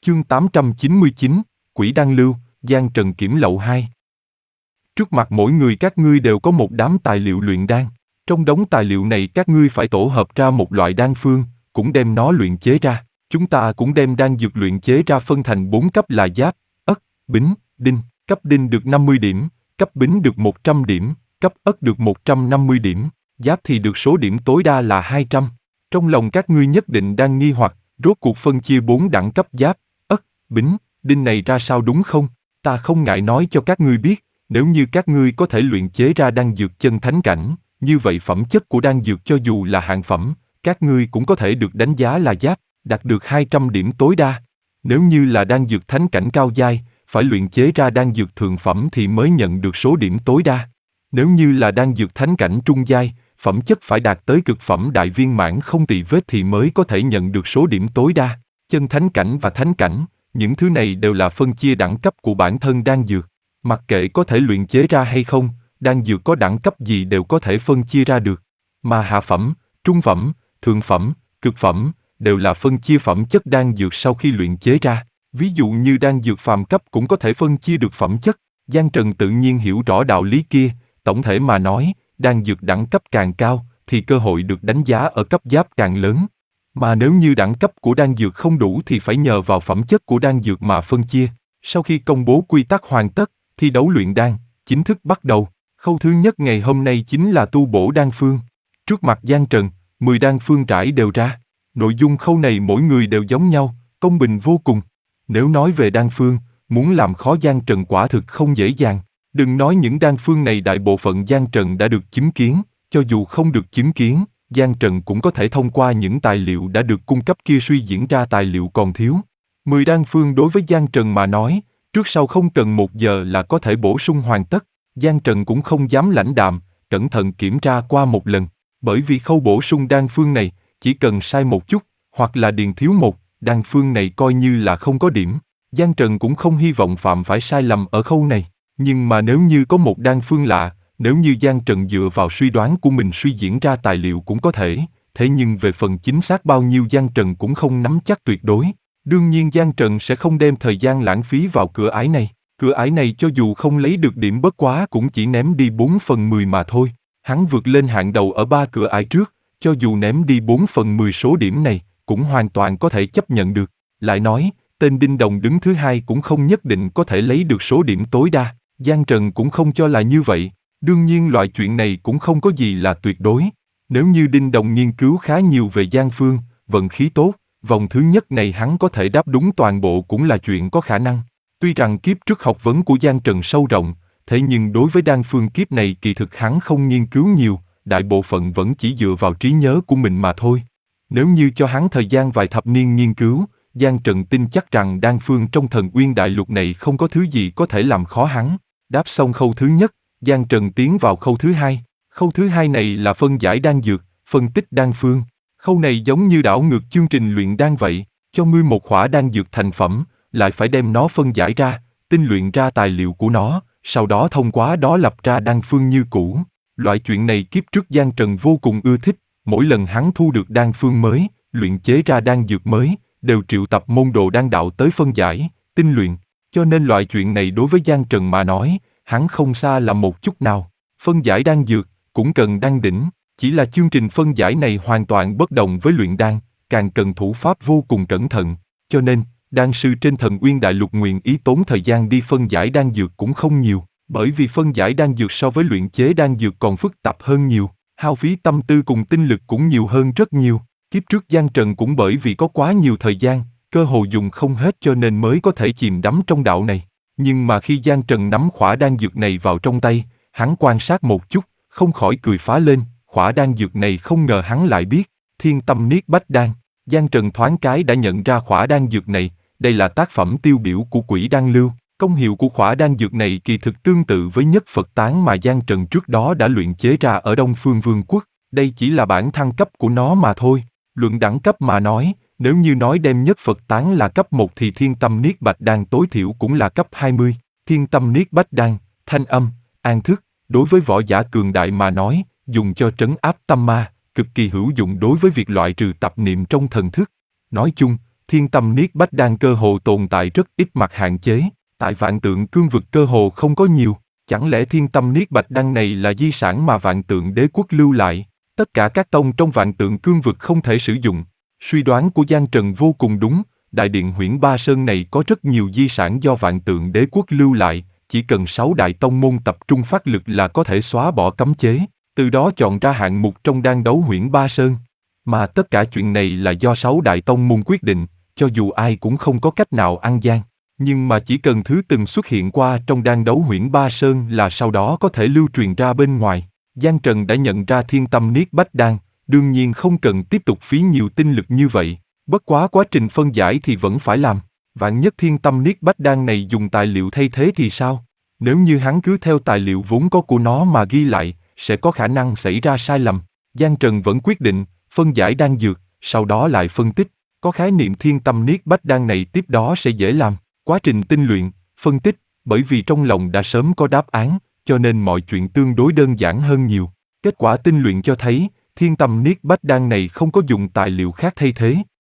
Chương 899, Quỷ Đan Lưu, Giang Trần Kiểm Lậu 2. Trước mặt mỗi người các ngươi đều có một đám tài liệu luyện đan. Trong đống tài liệu này các ngươi phải tổ hợp ra một loại đan phương, cũng đem nó luyện chế ra. Chúng ta cũng đem đan dược luyện chế ra phân thành 4 cấp là giáp, ất, bính, đinh. Cấp đinh được 50 điểm, cấp bính được 100 điểm, cấp ất được 150 điểm, giáp thì được số điểm tối đa là 200. Trong lòng các ngươi nhất định đang nghi hoặc, rốt cuộc phân chia 4 đẳng cấp giáp, ất, bính, đinh này ra sao đúng không? Ta không ngại nói cho các ngươi biết, nếu như các ngươi có thể luyện chế ra đan dược chân thánh cảnh, như vậy phẩm chất của đan dược cho dù là hạng phẩm, các ngươi cũng có thể được đánh giá là giáp, đạt được 200 điểm tối đa. Nếu như là đan dược thánh cảnh cao giai, phải luyện chế ra đan dược thượng phẩm thì mới nhận được số điểm tối đa. Nếu như là đan dược thánh cảnh trung giai, phẩm chất phải đạt tới cực phẩm đại viên mãn không tì vết thì mới có thể nhận được số điểm tối đa. Chân thánh cảnh và thánh cảnh, những thứ này đều là phân chia đẳng cấp của bản thân đan dược. Mặc kệ có thể luyện chế ra hay không, đan dược có đẳng cấp gì đều có thể phân chia ra được. Mà hạ phẩm, trung phẩm, thượng phẩm, cực phẩm, đều là phân chia phẩm chất đan dược sau khi luyện chế ra. Ví dụ như đan dược phàm cấp cũng có thể phân chia được phẩm chất. Giang Trần tự nhiên hiểu rõ đạo lý kia, tổng thể mà nói, đan dược đẳng cấp càng cao, thì cơ hội được đánh giá ở cấp giáp càng lớn. Mà nếu như đẳng cấp của đan dược không đủ thì phải nhờ vào phẩm chất của đan dược mà phân chia. Sau khi công bố quy tắc hoàn tất, thi đấu luyện đan chính thức bắt đầu. Khâu thứ nhất ngày hôm nay chính là tu bổ đan phương. Trước mặt Giang Trần, 10 đan phương trải đều ra. Nội dung khâu này mỗi người đều giống nhau, công bình vô cùng. Nếu nói về đan phương, muốn làm khó Giang Trần quả thực không dễ dàng. Đừng nói những đan phương này đại bộ phận Giang Trần đã được chứng kiến, cho dù không được chứng kiến, Giang Trần cũng có thể thông qua những tài liệu đã được cung cấp kia suy diễn ra tài liệu còn thiếu. 10 đan phương đối với Giang Trần mà nói, trước sau không cần 1 giờ là có thể bổ sung hoàn tất. Giang Trần cũng không dám lãnh đạm, cẩn thận kiểm tra qua một lần. Bởi vì khâu bổ sung đan phương này, chỉ cần sai một chút, hoặc là điền thiếu một, đan phương này coi như là không có điểm. Giang Trần cũng không hy vọng phạm phải sai lầm ở khâu này. Nhưng mà nếu như có một đan phương lạ, nếu như Giang Trần dựa vào suy đoán của mình suy diễn ra tài liệu cũng có thể, thế nhưng về phần chính xác bao nhiêu Giang Trần cũng không nắm chắc tuyệt đối. Đương nhiên Giang Trần sẽ không đem thời gian lãng phí vào cửa ải này. Cửa ải này cho dù không lấy được điểm bất quá cũng chỉ ném đi 4/10 mà thôi. Hắn vượt lên hạng đầu ở 3 cửa ải trước, cho dù ném đi 4/10 số điểm này, cũng hoàn toàn có thể chấp nhận được. Lại nói, tên Đinh Đồng đứng thứ hai cũng không nhất định có thể lấy được số điểm tối đa. Giang Trần cũng không cho là như vậy. Đương nhiên loại chuyện này cũng không có gì là tuyệt đối. Nếu như Đinh Đồng nghiên cứu khá nhiều về Giang Phương, vận khí tốt, vòng thứ nhất này hắn có thể đáp đúng toàn bộ cũng là chuyện có khả năng. Tuy rằng kiếp trước học vấn của Giang Trần sâu rộng, thế nhưng đối với đan phương kiếp này kỳ thực hắn không nghiên cứu nhiều, đại bộ phận vẫn chỉ dựa vào trí nhớ của mình mà thôi. Nếu như cho hắn thời gian vài thập niên nghiên cứu, Giang Trần tin chắc rằng đan phương trong Thần Uyên Đại Lục này không có thứ gì có thể làm khó hắn. Đáp xong khâu thứ nhất, Giang Trần tiến vào khâu thứ hai. Khâu thứ hai này là phân giải đan dược, phân tích đan phương. Khâu này giống như đảo ngược chương trình luyện đan vậy, cho ngươi một khỏa đan dược thành phẩm, lại phải đem nó phân giải ra, tinh luyện ra tài liệu của nó, sau đó thông qua đó lập ra đan phương như cũ. Loại chuyện này kiếp trước Giang Trần vô cùng ưa thích, mỗi lần hắn thu được đan phương mới, luyện chế ra đan dược mới, đều triệu tập môn đồ đan đạo tới phân giải, tinh luyện. Cho nên loại chuyện này đối với Giang Trần mà nói, hắn không xa là một chút nào. Phân giải đan dược, cũng cần đan đỉnh, chỉ là chương trình phân giải này hoàn toàn bất đồng với luyện đan, càng cần thủ pháp vô cùng cẩn thận, cho nên, đan sư trên Thần Uyên Đại Lục nguyện ý tốn thời gian đi phân giải đan dược cũng không nhiều, bởi vì phân giải đan dược so với luyện chế đan dược còn phức tạp hơn nhiều, hao phí tâm tư cùng tinh lực cũng nhiều hơn rất nhiều. Kiếp trước Giang Trần cũng bởi vì có quá nhiều thời gian, cơ hồ dùng không hết cho nên mới có thể chìm đắm trong đạo này. Nhưng mà khi Giang Trần nắm khỏa đan dược này vào trong tay, hắn quan sát một chút, không khỏi cười phá lên, khỏa đan dược này không ngờ hắn lại biết, Thiên Tâm Niết Bách Đan. Giang Trần thoáng cái đã nhận ra khỏa đan dược này, đây là tác phẩm tiêu biểu của Quỷ Đan Lưu. Công hiệu của khỏa đan dược này kỳ thực tương tự với Nhất Phật Tán mà Giang Trần trước đó đã luyện chế ra ở Đông Phương Vương quốc, đây chỉ là bản thăng cấp của nó mà thôi. Luận đẳng cấp mà nói, nếu như nói đem Nhất Phật Tán là cấp 1 thì Thiên Tâm Niết Bạch Đan tối thiểu cũng là cấp 20. Thiên Tâm Niết Bách Đan, thanh âm, an thức, đối với võ giả cường đại mà nói, dùng cho trấn áp tâm ma, cực kỳ hữu dụng đối với việc loại trừ tạp niệm trong thần thức. Nói chung, Thiên Tâm Niết Bách Đan cơ hồ tồn tại rất ít mặt hạn chế, tại Vạn Tượng Cương vực cơ hồ không có nhiều, chẳng lẽ Thiên Tâm Niết Bạch Đan này là di sản mà Vạn Tượng Đế quốc lưu lại, tất cả các tông trong Vạn Tượng Cương vực không thể sử dụng. Suy đoán của Giang Trần vô cùng đúng, Đại điện Huyễn Ba Sơn này có rất nhiều di sản do Vạn Tượng Đế quốc lưu lại, chỉ cần 6 đại tông môn tập trung phát lực là có thể xóa bỏ cấm chế, từ đó chọn ra hạng mục trong đan đấu Huyễn Ba Sơn. Mà tất cả chuyện này là do 6 đại tông môn quyết định, cho dù ai cũng không có cách nào ăn gian. Nhưng mà chỉ cần thứ từng xuất hiện qua trong đan đấu Huyễn Ba Sơn là sau đó có thể lưu truyền ra bên ngoài. Giang Trần đã nhận ra Thiên Tâm Niết Bách Đan, đương nhiên không cần tiếp tục phí nhiều tinh lực như vậy. Bất quá quá trình phân giải thì vẫn phải làm. Vạn nhất Thiên Tâm Niết Bách Đan này dùng tài liệu thay thế thì sao? Nếu như hắn cứ theo tài liệu vốn có của nó mà ghi lại, sẽ có khả năng xảy ra sai lầm. Giang Trần vẫn quyết định phân giải đan dược, sau đó lại phân tích. Có khái niệm Thiên Tâm Niết Bách Đan này tiếp đó sẽ dễ làm. Quá trình tinh luyện, phân tích, bởi vì trong lòng đã sớm có đáp án, cho nên mọi chuyện tương đối đơn giản hơn nhiều. Kết quả tinh luyện cho thấy, Thiên Tâm Niết Bách Đan này không có dùng tài liệu khác thay thế,